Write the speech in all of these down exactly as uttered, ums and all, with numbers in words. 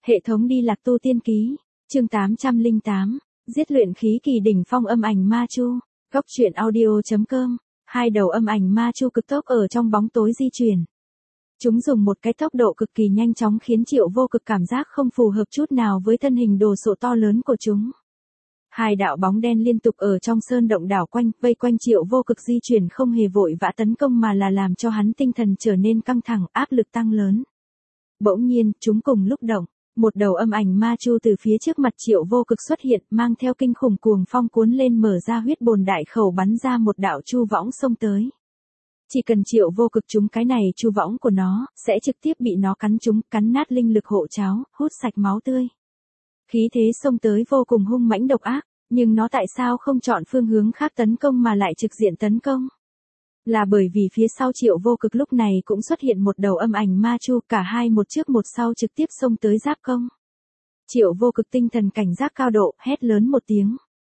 Hệ thống đi lạc tu tiên ký, chương tám trăm lẻ tám, giết luyện khí kỳ đỉnh phong âm ảnh ma chu, góc truyện audio.com, hai đầu âm ảnh ma chu cực tốc ở trong bóng tối di chuyển. Chúng dùng một cái tốc độ cực kỳ nhanh chóng khiến Triệu Vô Cực cảm giác không phù hợp chút nào với thân hình đồ sộ to lớn của chúng. Hai đạo bóng đen liên tục ở trong sơn động đảo quanh, vây quanh Triệu Vô Cực di chuyển không hề vội vã tấn công mà là làm cho hắn tinh thần trở nên căng thẳng, áp lực tăng lớn. Bỗng nhiên, chúng cùng lúc động, một đầu âm ảnh ma chu từ phía trước mặt Triệu Vô Cực xuất hiện, mang theo kinh khủng cuồng phong cuốn lên mở ra huyết bồn đại khẩu bắn ra một đạo chu võng xông tới. Chỉ cần Triệu Vô Cực trúng cái này chu võng của nó, sẽ trực tiếp bị nó cắn trúng, cắn nát linh lực hộ cháo, hút sạch máu tươi. Khí thế xông tới vô cùng hung mãnh độc ác, nhưng nó tại sao không chọn phương hướng khác tấn công mà lại trực diện tấn công? Là bởi vì phía sau Triệu Vô Cực lúc này cũng xuất hiện một đầu âm ảnh ma chu, cả hai một trước một sau trực tiếp xông tới giáp công. Triệu Vô Cực tinh thần cảnh giác cao độ, hét lớn một tiếng.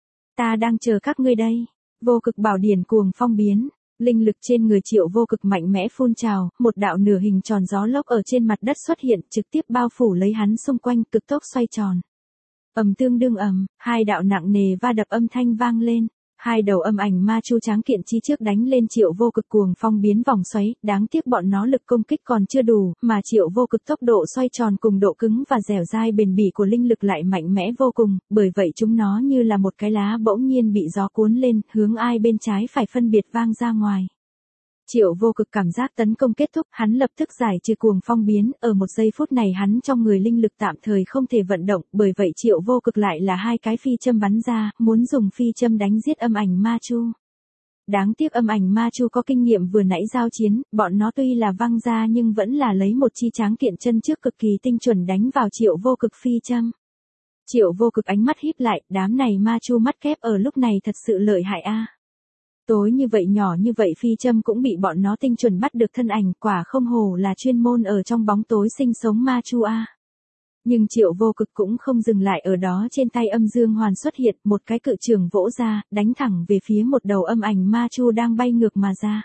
Ta đang chờ các ngươi đây. Vô Cực bảo điển cuồng phong biến. Linh lực trên người Triệu Vô Cực mạnh mẽ phun trào, một đạo nửa hình tròn gió lốc ở trên mặt đất xuất hiện, trực tiếp bao phủ lấy hắn xung quanh, cực tốc xoay tròn. Ầm tương đương ầm, hai đạo nặng nề va đập âm thanh vang lên, hai đầu âm ảnh ma chu tráng kiện chi trước đánh lên Triệu Vô Cực cuồng phong biến vòng xoáy, đáng tiếc bọn nó lực công kích còn chưa đủ, mà Triệu Vô Cực tốc độ xoay tròn cùng độ cứng và dẻo dai bền bỉ của linh lực lại mạnh mẽ vô cùng, bởi vậy chúng nó như là một cái lá bỗng nhiên bị gió cuốn lên, hướng ai bên trái phải phân biệt vang ra ngoài. Triệu Vô Cực cảm giác tấn công kết thúc, hắn lập tức giải trừ cuồng phong biến, ở một giây phút này hắn trong người linh lực tạm thời không thể vận động, bởi vậy Triệu Vô Cực lại là hai cái phi châm bắn ra, muốn dùng phi châm đánh giết âm ảnh ma chu. Đáng tiếc âm ảnh ma chu có kinh nghiệm vừa nãy giao chiến, bọn nó tuy là văng ra nhưng vẫn là lấy một chi tráng kiện chân trước cực kỳ tinh chuẩn đánh vào Triệu Vô Cực phi châm. Triệu Vô Cực ánh mắt híp lại, đám này ma chu mắt kép ở lúc này thật sự lợi hại a. Tối như vậy nhỏ như vậy phi châm cũng bị bọn nó tinh chuẩn bắt được thân ảnh, quả không hổ là chuyên môn ở trong bóng tối sinh sống ma chu a. Nhưng Triệu Vô Cực cũng không dừng lại ở đó, trên tay âm dương hoàn xuất hiện, một cái cự trường vỗ ra, đánh thẳng về phía một đầu âm ảnh ma chu đang bay ngược mà ra.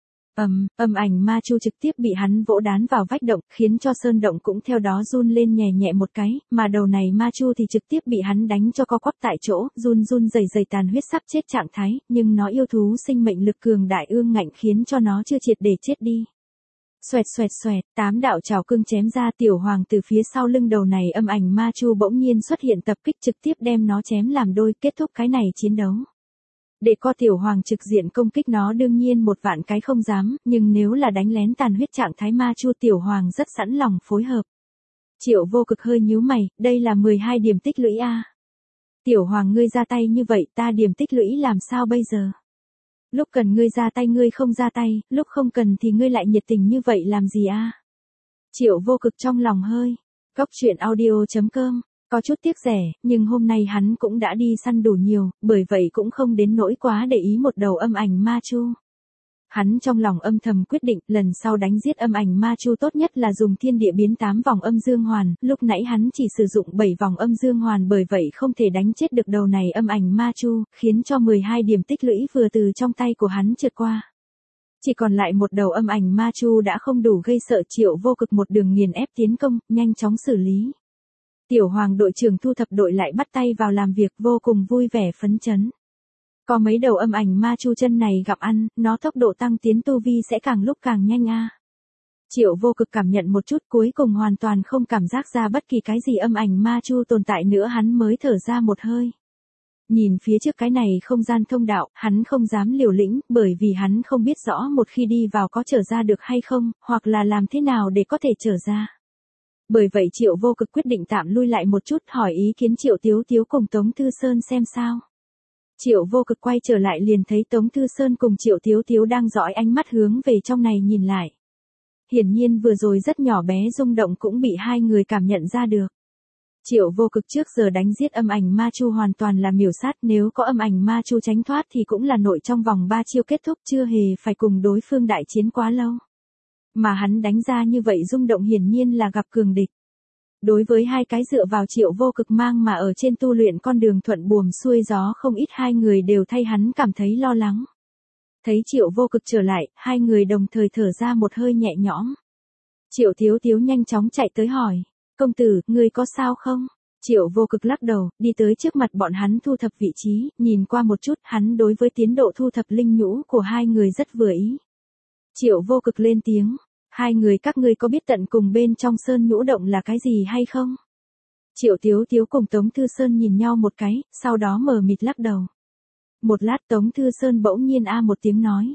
Ầm, âm ảnh ma chu trực tiếp bị hắn vỗ đán vào vách động, khiến cho sơn động cũng theo đó run lên nhẹ nhẹ một cái, mà đầu này ma chu thì trực tiếp bị hắn đánh cho co quắp tại chỗ, run run rẩy rẩy tàn huyết sắp chết trạng thái, nhưng nó yêu thú sinh mệnh lực cường đại ương ngạnh khiến cho nó chưa triệt để chết đi. Xoẹt xoẹt xoẹt, tám đạo trảo cương chém ra, Tiểu Hoàng từ phía sau lưng đầu này âm ảnh ma chu bỗng nhiên xuất hiện tập kích trực tiếp đem nó chém làm đôi, kết thúc cái này chiến đấu. Để co Tiểu Hoàng trực diện công kích nó đương nhiên một vạn cái không dám, nhưng nếu là đánh lén tàn huyết trạng thái ma chu Tiểu Hoàng rất sẵn lòng phối hợp. Triệu Vô Cực hơi nhíu mày, đây là mười hai điểm tích lũy a. Tiểu Hoàng ngươi ra tay như vậy, ta điểm tích lũy làm sao bây giờ? Lúc cần ngươi ra tay ngươi không ra tay, lúc không cần thì ngươi lại nhiệt tình như vậy làm gì a? Triệu Vô Cực trong lòng hơi. Góc truyện audio.com. Có chút tiếc rẻ, nhưng hôm nay hắn cũng đã đi săn đủ nhiều, bởi vậy cũng không đến nỗi quá để ý một đầu âm ảnh ma chu. Hắn trong lòng âm thầm quyết định, lần sau đánh giết âm ảnh ma chu tốt nhất là dùng thiên địa biến tám vòng âm dương hoàn, lúc nãy hắn chỉ sử dụng bảy vòng âm dương hoàn bởi vậy không thể đánh chết được đầu này âm ảnh ma chu, khiến cho mười hai điểm tích lũy vừa từ trong tay của hắn trượt qua. Chỉ còn lại một đầu âm ảnh ma chu đã không đủ gây sợ, Triệu Vô Cực một đường nghiền ép tiến công, nhanh chóng xử lý. Tiểu Hoàng đội trưởng thu thập đội lại bắt tay vào làm việc vô cùng vui vẻ phấn chấn. Có mấy đầu âm ảnh ma chu chân này gặp ăn, nó tốc độ tăng tiến tu vi sẽ càng lúc càng nhanh a. Triệu Vô Cực cảm nhận một chút cuối cùng hoàn toàn không cảm giác ra bất kỳ cái gì âm ảnh ma chu tồn tại nữa, hắn mới thở ra một hơi. Nhìn phía trước cái này không gian thông đạo, hắn không dám liều lĩnh, bởi vì hắn không biết rõ một khi đi vào có trở ra được hay không, hoặc là làm thế nào để có thể trở ra. Bởi vậy Triệu Vô Cực quyết định tạm lui lại một chút, hỏi ý kiến Triệu Tiếu Tiếu cùng Tống Thư Sơn xem sao. Triệu Vô Cực quay trở lại liền thấy Tống Thư Sơn cùng Triệu Tiếu Tiếu đang dõi ánh mắt hướng về trong này nhìn lại. Hiển nhiên vừa rồi rất nhỏ bé rung động cũng bị hai người cảm nhận ra được. Triệu Vô Cực trước giờ đánh giết âm ảnh ma chu hoàn toàn là miểu sát, nếu có âm ảnh ma chu tránh thoát thì cũng là nội trong vòng ba chiêu kết thúc, chưa hề phải cùng đối phương đại chiến quá lâu. Mà hắn đánh ra như vậy rung động hiển nhiên là gặp cường địch. Đối với hai cái dựa vào Triệu Vô Cực mang mà ở trên tu luyện con đường thuận buồm xuôi gió không ít, hai người đều thay hắn cảm thấy lo lắng. Thấy Triệu Vô Cực trở lại, hai người đồng thời thở ra một hơi nhẹ nhõm. Triệu Tiếu Tiếu nhanh chóng chạy tới hỏi, Công tử, ngươi có sao không? Triệu Vô Cực lắc đầu, đi tới trước mặt bọn hắn thu thập vị trí, nhìn qua một chút, hắn đối với tiến độ thu thập linh nhũ của hai người rất vừa ý. Triệu Vô Cực lên tiếng, hai người các ngươi có biết tận cùng bên trong sơn nhũ động là cái gì hay không? Triệu Tiếu Tiếu cùng Tống Thư Sơn nhìn nhau một cái, sau đó mờ mịt lắc đầu. Một lát Tống Thư Sơn bỗng nhiên a một tiếng nói.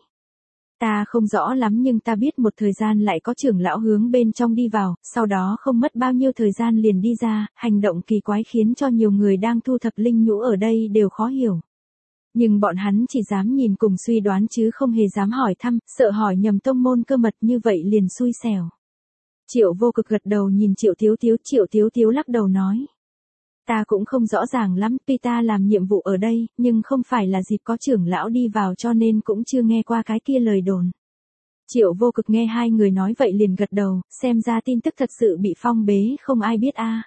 Ta không rõ lắm nhưng ta biết một thời gian lại có trưởng lão hướng bên trong đi vào, sau đó không mất bao nhiêu thời gian liền đi ra, hành động kỳ quái khiến cho nhiều người đang thu thập linh nhũ ở đây đều khó hiểu. Nhưng bọn hắn chỉ dám nhìn cùng suy đoán chứ không hề dám hỏi thăm, sợ hỏi nhầm tông môn cơ mật như vậy liền xui xẻo. Triệu Vô Cực gật đầu nhìn Triệu Tiếu Tiếu, Triệu Tiếu Tiếu lắc đầu nói. Ta cũng không rõ ràng lắm, tuy ta làm nhiệm vụ ở đây, nhưng không phải là dịp có trưởng lão đi vào cho nên cũng chưa nghe qua cái kia lời đồn. Triệu Vô Cực nghe hai người nói vậy liền gật đầu, xem ra tin tức thật sự bị phong bế không ai biết a.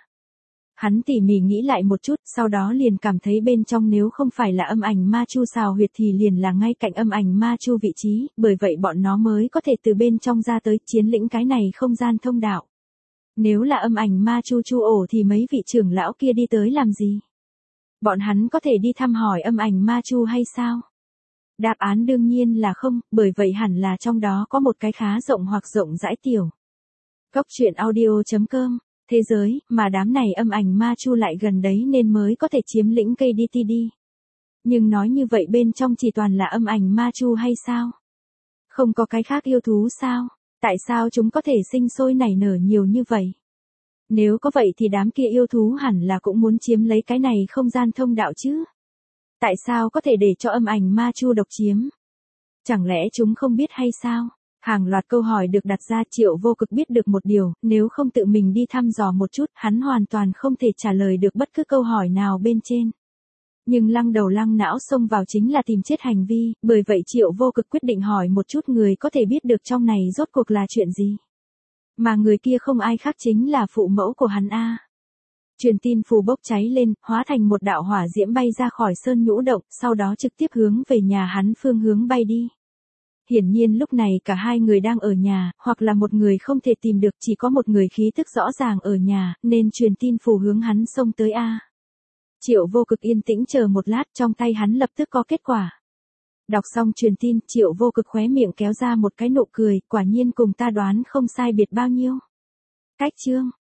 Hắn tỉ mỉ nghĩ lại một chút, sau đó liền cảm thấy bên trong nếu không phải là âm ảnh ma chu xào huyệt thì liền là ngay cạnh âm ảnh ma chu vị trí, bởi vậy bọn nó mới có thể từ bên trong ra tới chiếm lĩnh cái này không gian thông đạo. Nếu là âm ảnh ma chu chu ổ thì mấy vị trưởng lão kia đi tới làm gì? Bọn hắn có thể đi thăm hỏi âm ảnh ma chu hay sao? Đáp án đương nhiên là không, bởi vậy hẳn là trong đó có một cái khá rộng hoặc rộng rãi tiểu. Cốc truyện audio chấm com, thế giới, mà đám này âm ảnh ma chu lại gần đấy nên mới có thể chiếm lĩnh cây đê tê đê. Nhưng nói như vậy bên trong chỉ toàn là âm ảnh ma chu hay sao? Không có cái khác yêu thú sao? Tại sao chúng có thể sinh sôi nảy nở nhiều như vậy? Nếu có vậy thì đám kia yêu thú hẳn là cũng muốn chiếm lấy cái này không gian thông đạo chứ? Tại sao có thể để cho âm ảnh ma chu độc chiếm? Chẳng lẽ chúng không biết hay sao? Hàng loạt câu hỏi được đặt ra. Triệu Vô Cực biết được một điều, nếu không tự mình đi thăm dò một chút, hắn hoàn toàn không thể trả lời được bất cứ câu hỏi nào bên trên. Nhưng lăng đầu lăng não xông vào chính là tìm chết hành vi, bởi vậy Triệu Vô Cực quyết định hỏi một chút người có thể biết được trong này rốt cuộc là chuyện gì. Mà người kia không ai khác chính là phụ mẫu của hắn a. Truyền tin phù bốc cháy lên, hóa thành một đạo hỏa diễm bay ra khỏi sơn nhũ động, sau đó trực tiếp hướng về nhà hắn phương hướng bay đi. Hiển nhiên lúc này cả hai người đang ở nhà, hoặc là một người không thể tìm được, chỉ có một người khí tức rõ ràng ở nhà, nên truyền tin phù hướng hắn xông tới a. Triệu Vô Cực yên tĩnh chờ một lát, trong tay hắn lập tức có kết quả. Đọc xong truyền tin, Triệu Vô Cực khóe miệng kéo ra một cái nụ cười, quả nhiên cùng ta đoán không sai biệt bao nhiêu. Cách chương